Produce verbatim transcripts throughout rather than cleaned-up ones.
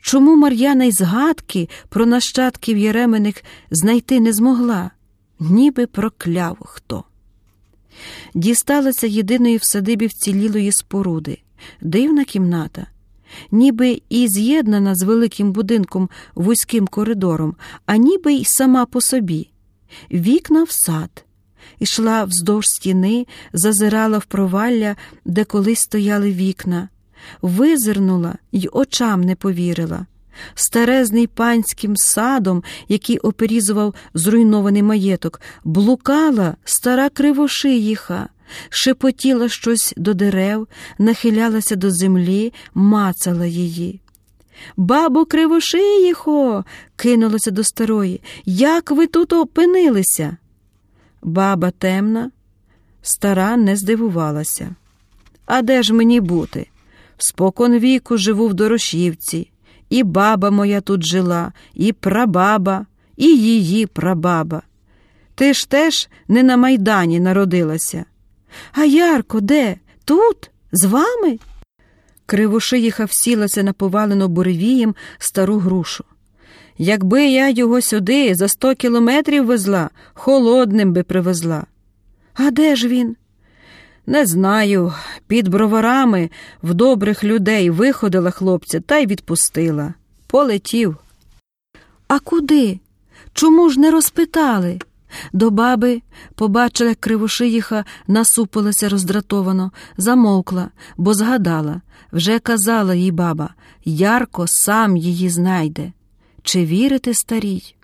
Чому Мар'яна й згадки про нащадків Єреминих знайти не змогла? Ніби прокляв хто. Дісталася єдиної в садибі вцілілої споруди. Дивна кімната. Ніби і з'єднана з великим будинком вузьким коридором, а ніби й сама по собі. Вікна в сад. Ішла вздовж стіни, зазирала в провалля, де колись стояли вікна. Визирнула й очам не повірила. Старезний панським садом, який оперізував зруйнований маєток, блукала стара кривошиїха, шепотіла щось до дерев, нахилялася до землі, мацала її. «Бабо Кривошиїхо!» – кинулося до старої. «Як ви тут опинилися?» Баба темна, стара не здивувалася. «А де ж мені бути? Спокон віку живу в Дорошівці. І баба моя тут жила, і прабаба, і її прабаба. Ти ж теж не на Майдані народилася. А Ярко де? Тут? З вами?» Кривошиїха всілася на повалену буревієм стару грушу. «Якби я його сюди за сто кілометрів везла, холодним би привезла». «А де ж він?» «Не знаю. Під броварами в добрих людей виходила хлопця та й відпустила. Полетів». «А куди? Чому ж не розпитали?» До баби побачила, як Кривошиїха насупилася роздратовано, замовкла, бо згадала. Вже казала їй баба, Ярко сам її знайде. Чи вірите старій?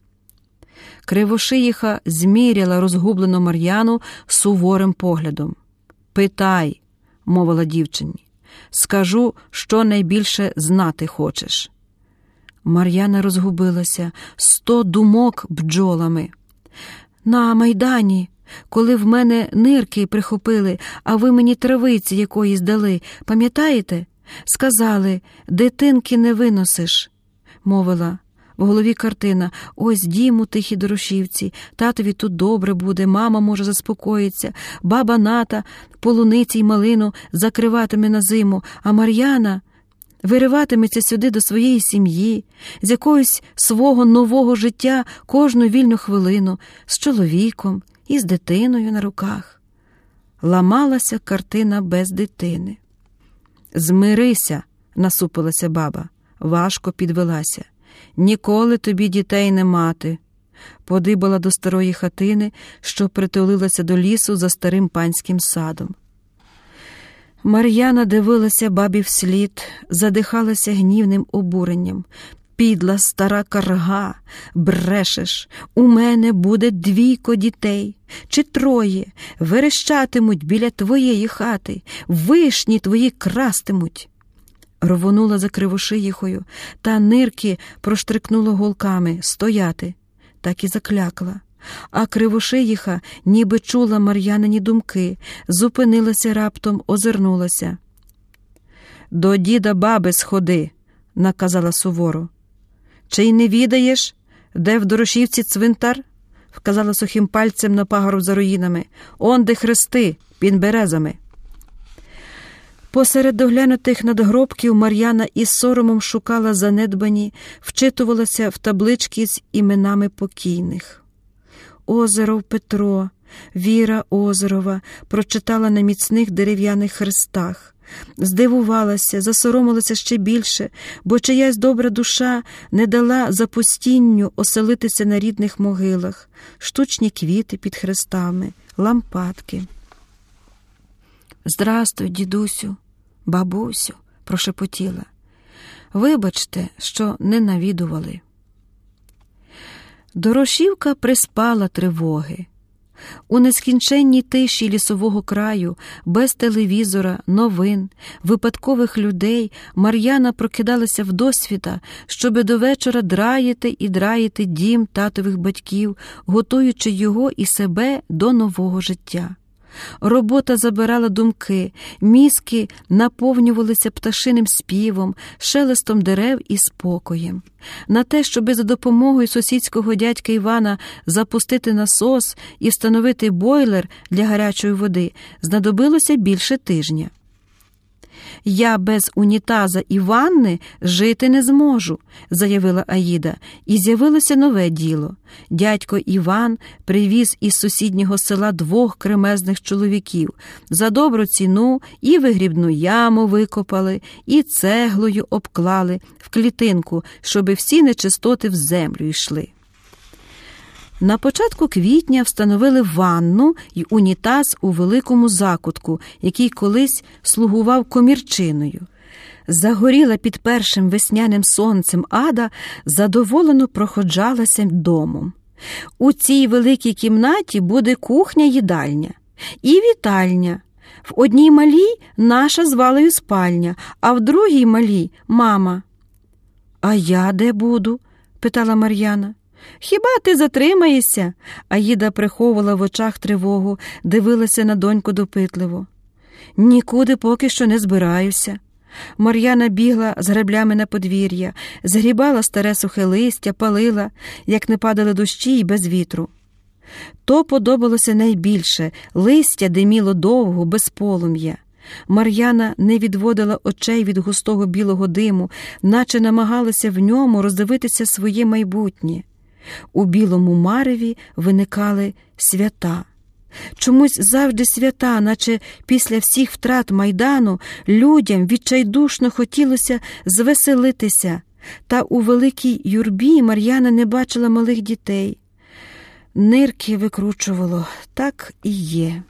Кривошиїха зміряла розгублену Мар'яну суворим поглядом. «Питай», – мовила дівчині, – «скажу, що найбільше знати хочеш». Мар'яна розгубилася, сто думок бджолами. «На Майдані, коли в мене нирки прихопили, а ви мені травиці якоїсь дали, пам'ятаєте? Сказали, дитинки не виносиш», – мовила. В голові картина. Ось дім у тихій Дорошівці, татові тут добре буде, мама може заспокоїться, баба Ната полуниці й малину закриватиме на зиму, а Мар'яна вириватиметься сюди до своєї сім'ї, з якогось свого нового життя кожну вільну хвилину, з чоловіком і з дитиною на руках. Ламалася картина без дитини. «Змирися», – насупилася баба, важко підвелася. «Ніколи тобі дітей не мати», – подибала до старої хатини, що притулилася до лісу за старим панським садом. Мар'яна дивилася бабі вслід, задихалася гнівним обуренням. «Підла стара карга, брешеш, у мене буде двійко дітей, чи троє, верещатимуть біля твоєї хати, вишні твої крастимуть». Рвонула за Кривошиїхою, та нирки проштрикнула голками «стояти», так і заклякла. А Кривошиїха ніби чула Мар'янині думки, зупинилася раптом, озирнулася. «До діда баби сходи», – наказала суворо. «Чи й не відаєш, де в Дорошівці цвинтар?» – вказала сухим пальцем на пагорб за руїнами. «Он де хрести, під березами». Посеред доглянутих надгробків Мар'яна із соромом шукала занедбані, вчитувалася в таблички з іменами покійних. Озеров Петро, Віра Озерова прочитала на міцних дерев'яних хрестах. Здивувалася, засоромилася ще більше, бо чиясь добра душа не дала запустінню оселитися на рідних могилах, штучні квіти під хрестами, лампадки. «Здрастуй, дідусю, бабусю», – прошепотіла. «Вибачте, що не навідували». Дорошівка приспала тривоги. У нескінченній тиші лісового краю, без телевізора, новин, випадкових людей, Мар'яна прокидалася вдосвіта, щоби до вечора драїти і драїти дім татових батьків, готуючи його і себе до нового життя. Робота забирала думки, мізки наповнювалися пташиним співом, шелестом дерев і спокоєм. На те, щоби за допомогою сусідського дядька Івана запустити насос і встановити бойлер для гарячої води, знадобилося більше тижня. «Я без унітаза і ванни жити не зможу», – заявила Аїда, і з'явилося нове діло. Дядько Іван привіз із сусіднього села двох кремезних чоловіків. За добру ціну і вигрібну яму викопали, і цеглою обклали в клітинку, щоби всі нечистоти в землю йшли. На початку квітня встановили ванну й унітаз у великому закутку, який колись слугував комірчиною. Загоріла під першим весняним сонцем Ада, задоволено проходжалася домом. У цій великій кімнаті буде кухня-їдальня і вітальня. В одній малій наша з Валею спальня, а в другій малій – мама. «А я де буду?» – питала Мар'яна. «Хіба ти затримаєшся?» Аїда приховувала в очах тривогу, дивилася на доньку допитливо. «Нікуди поки що не збираюся». Мар'яна бігла з греблями на подвір'я, згрібала старе сухе листя, палила, як не падали дощі й без вітру. То подобалося найбільше, листя диміло довго, без полум'я. Мар'яна не відводила очей від густого білого диму, наче намагалася в ньому роздивитися своє майбутнє. У білому мареві виникали свята. Чомусь завжди свята, наче після всіх втрат Майдану, людям відчайдушно хотілося звеселитися. Та у великій юрбі Мар'яна не бачила малих дітей. Нирки викручувало, так і є.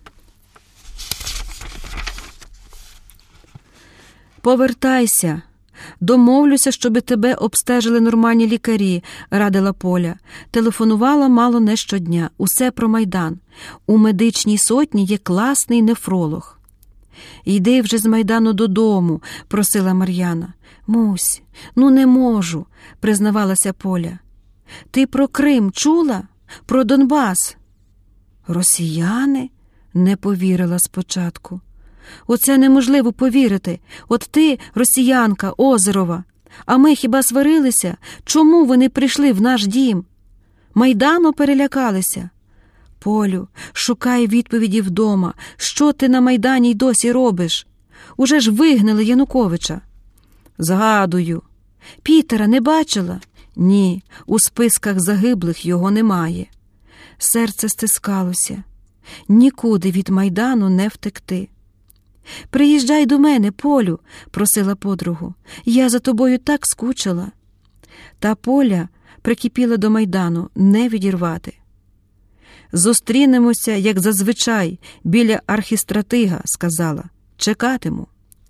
«Повертайся. Домовлюся, щоби тебе обстежили нормальні лікарі», – радила Поля. Телефонувала мало не щодня. Усе про Майдан. У медичній сотні є класний нефролог. «Йди вже з Майдану додому», – просила Мар'яна. «Мусь, ну не можу», – признавалася Поля. «Ти про Крим чула? Про Донбас?» «Росіяни?» – не повірила спочатку. «Оце неможливо повірити. От ти, росіянка, Озерова. А ми хіба сварилися? Чому вони прийшли в наш дім? Майдану перелякалися?» «Полю, шукай відповіді вдома. Що ти на Майдані й досі робиш? Уже ж вигнали Януковича». «Згадую». «Пітера не бачила?» «Ні, у списках загиблих його немає». Серце стискалося. Нікуди від Майдану не втекти. «Приїжджай до мене, Полю», – просила подругу. «Я за тобою так скучила». Та Поля прикипіла до Майдану, не відірвати. «Зустрінемося, як зазвичай, біля архістратига», – сказала. «Чекатиму».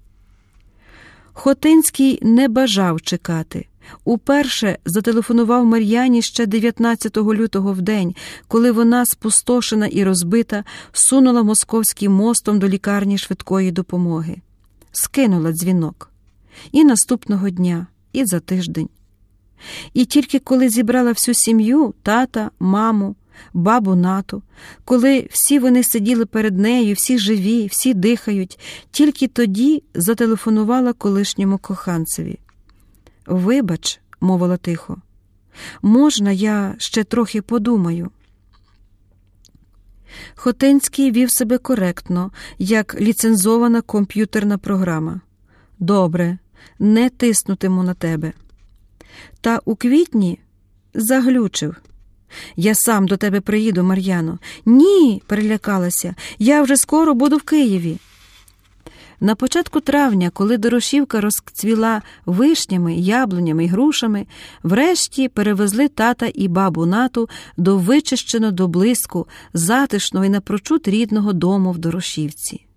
Хотинський не бажав чекати. Уперше зателефонував Мар'яні ще дев'ятнадцятого лютого вдень, коли вона, спустошена і розбита, сунула московським мостом до лікарні швидкої допомоги. Скинула дзвінок. І наступного дня, і за тиждень. І тільки коли зібрала всю сім'ю, тата, маму, бабу Нату, коли всі вони сиділи перед нею, всі живі, всі дихають, тільки тоді зателефонувала колишньому коханцеві. «Вибач», – мовила тихо, – «можна я ще трохи подумаю?» Хотинський вів себе коректно, як ліцензована комп'ютерна програма. «Добре, не тиснутиму на тебе». Та у квітні заглючив. «Я сам до тебе приїду, Мар'яно». «Ні», – перелякалася, – «я вже скоро буду в Києві». На початку травня, коли Дорошівка розцвіла вишнями, яблунями й грушами, врешті перевезли тата і бабу Нату до вичищено до блиску, затишного і напрочуд рідного дому в Дорошівці.